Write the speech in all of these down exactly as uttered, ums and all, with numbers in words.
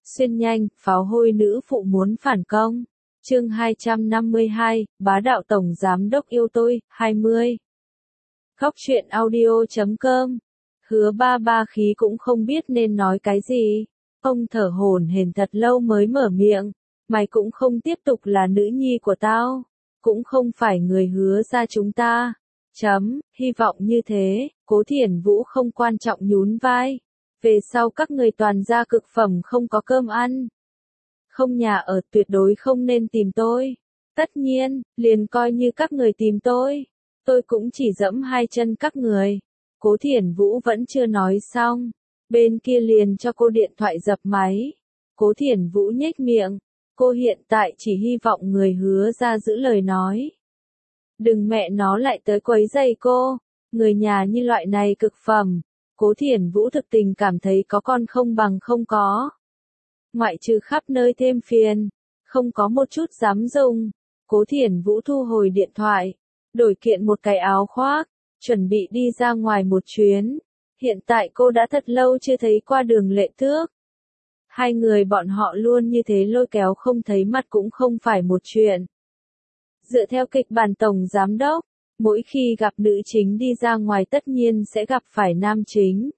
Xuyên nhanh, pháo hôi nữ phụ muốn phản công. Chương hai trăm năm mươi hai, bá đạo tổng giám đốc yêu tôi, hai mươi. Khóc chuyện audio chấm com. Hứa ba ba khí cũng không biết nên nói cái gì. Ông thở hổn hển thật lâu mới mở miệng. Mày cũng không tiếp tục là nữ nhi của tao. Cũng không phải người Hứa ra chúng ta. Chấm, hy vọng như thế. Cố Thiển Vũ không quan trọng nhún vai. Về sau các người toàn ra cực phẩm không có cơm ăn. Không nhà ở, tuyệt đối không nên tìm tôi. Tất nhiên, liền coi như các người tìm tôi. Tôi cũng chỉ dẫm hai chân các người. Cố Thiển Vũ vẫn chưa nói xong. Bên kia liền cho cô điện thoại dập máy. Cố Thiển Vũ nhếch miệng. Cô hiện tại chỉ hy vọng người Hứa ra giữ lời nói. Đừng mẹ nó lại tới quấy rầy cô. Người nhà như loại này cực phẩm. Cố Thiển Vũ thực tình cảm thấy có con không bằng không có. Ngoại trừ khắp nơi thêm phiền. Không có một chút dám dùng. Cố Thiển Vũ thu hồi điện thoại. Đổi kiện một cái áo khoác. Chuẩn bị đi ra ngoài một chuyến. Hiện tại cô đã thật lâu chưa thấy qua Đường Lệ Thước. Hai người bọn họ luôn như thế lôi kéo không thấy mặt cũng không phải một chuyện. Dựa theo kịch bản tổng giám đốc, mỗi khi gặp nữ chính đi ra ngoài tất nhiên sẽ gặp phải nam chính.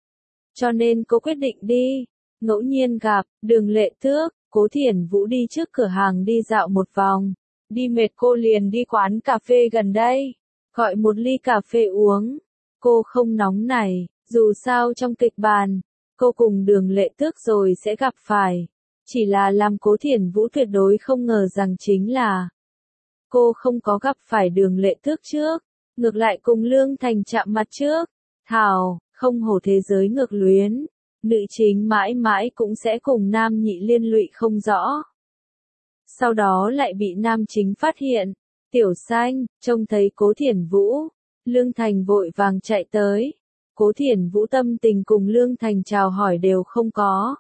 Cho nên cô quyết định đi. Ngẫu nhiên gặp Đường Lệ Thước, Cố Thiển Vũ đi trước cửa hàng đi dạo một vòng. Đi mệt cô liền đi quán cà phê gần đây. Gọi một ly cà phê uống. Cô không nóng này, dù sao trong kịch bản, cô cùng Đường Lệ Thước rồi sẽ gặp phải. Chỉ là làm Cố Thiển Vũ tuyệt đối không ngờ rằng chính là cô không có gặp phải Đường Lệ Thước trước, ngược lại cùng Lương Thành chạm mặt trước. Thảo, không hổ thế giới ngược luyến, nữ chính mãi mãi cũng sẽ cùng nam nhị liên lụy không rõ. Sau đó lại bị nam chính phát hiện. Tiểu Xanh, trông thấy Cố Thiển Vũ, Lương Thành vội vàng chạy tới. Cố Thiển Vũ tâm tình cùng Lương Thành chào hỏi đều không có.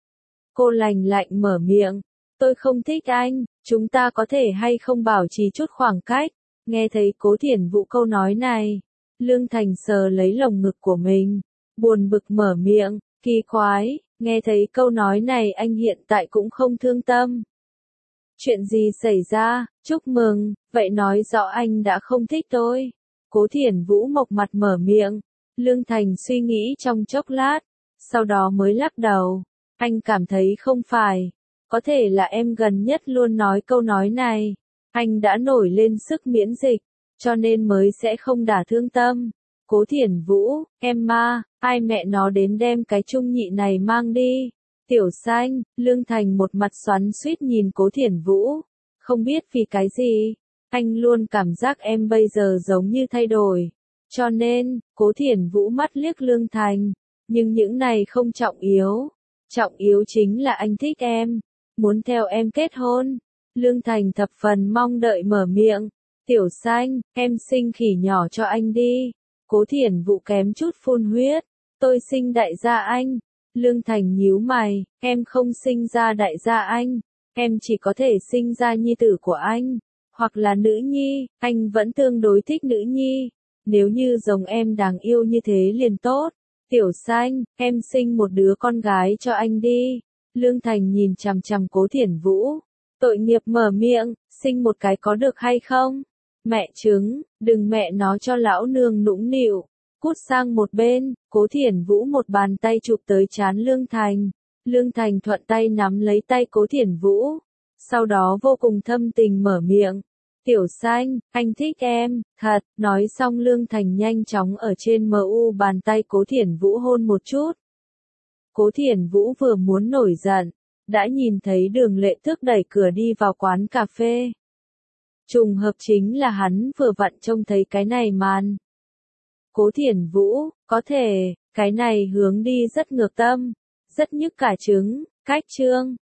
Cô lành lạnh mở miệng. Tôi không thích anh, chúng ta có thể hay không bảo trì chút khoảng cách. Nghe thấy Cố Thiển Vũ câu nói này, Lương Thành sờ lấy lồng ngực của mình, buồn bực mở miệng, kỳ quái, nghe thấy câu nói này anh hiện tại cũng không thương tâm. Chuyện gì xảy ra, chúc mừng, vậy nói rõ anh đã không thích tôi. Cố Thiển Vũ mộc mặt mở miệng, Lương Thành suy nghĩ trong chốc lát, sau đó mới lắc đầu, anh cảm thấy không phải. Có thể là em gần nhất luôn nói câu nói này. Anh đã nổi lên sức miễn dịch, cho nên mới sẽ không đả thương tâm. Cố Thiển Vũ, em ma, ai mẹ nó đến đem cái trung nhị này mang đi. Tiểu Xanh, Lương Thành một mặt xoắn xuýt nhìn Cố Thiển Vũ. Không biết vì cái gì, anh luôn cảm giác em bây giờ giống như thay đổi. Cho nên, Cố Thiển Vũ mắt liếc Lương Thành. Nhưng những này không trọng yếu. Trọng yếu chính là anh thích em. Muốn theo em kết hôn. Lương Thành thập phần mong đợi mở miệng. Tiểu Xanh, em sinh khỉ nhỏ cho anh đi. Cố Thiển Vũ kém chút phun huyết. Tôi sinh đại gia anh. Lương Thành nhíu mày, em không sinh ra đại gia anh. Em chỉ có thể sinh ra nhi tử của anh. Hoặc là nữ nhi, anh vẫn tương đối thích nữ nhi. Nếu như giống em đáng yêu như thế liền tốt. Tiểu Xanh, em sinh một đứa con gái cho anh đi. Lương Thành nhìn chằm chằm Cố Thiển Vũ. Tội nghiệp mở miệng, sinh một cái có được hay không? Mẹ trứng, đừng mẹ nó cho lão nương nũng nịu. Cút sang một bên, Cố Thiển Vũ một bàn tay chụp tới trán Lương Thành. Lương Thành thuận tay nắm lấy tay Cố Thiển Vũ. Sau đó vô cùng thâm tình mở miệng. Tiểu Xanh, anh thích em, thật. Nói xong Lương Thành nhanh chóng ở trên em u bàn tay Cố Thiển Vũ hôn một chút. Cố Thiển Vũ vừa muốn nổi giận, đã nhìn thấy Đường Lệ Thước đẩy cửa đi vào quán cà phê. Trùng hợp chính là hắn vừa vặn trông thấy cái này màn. Cố Thiển Vũ, có thể, cái này hướng đi rất ngược tâm, rất nhức cả trứng, cách chương.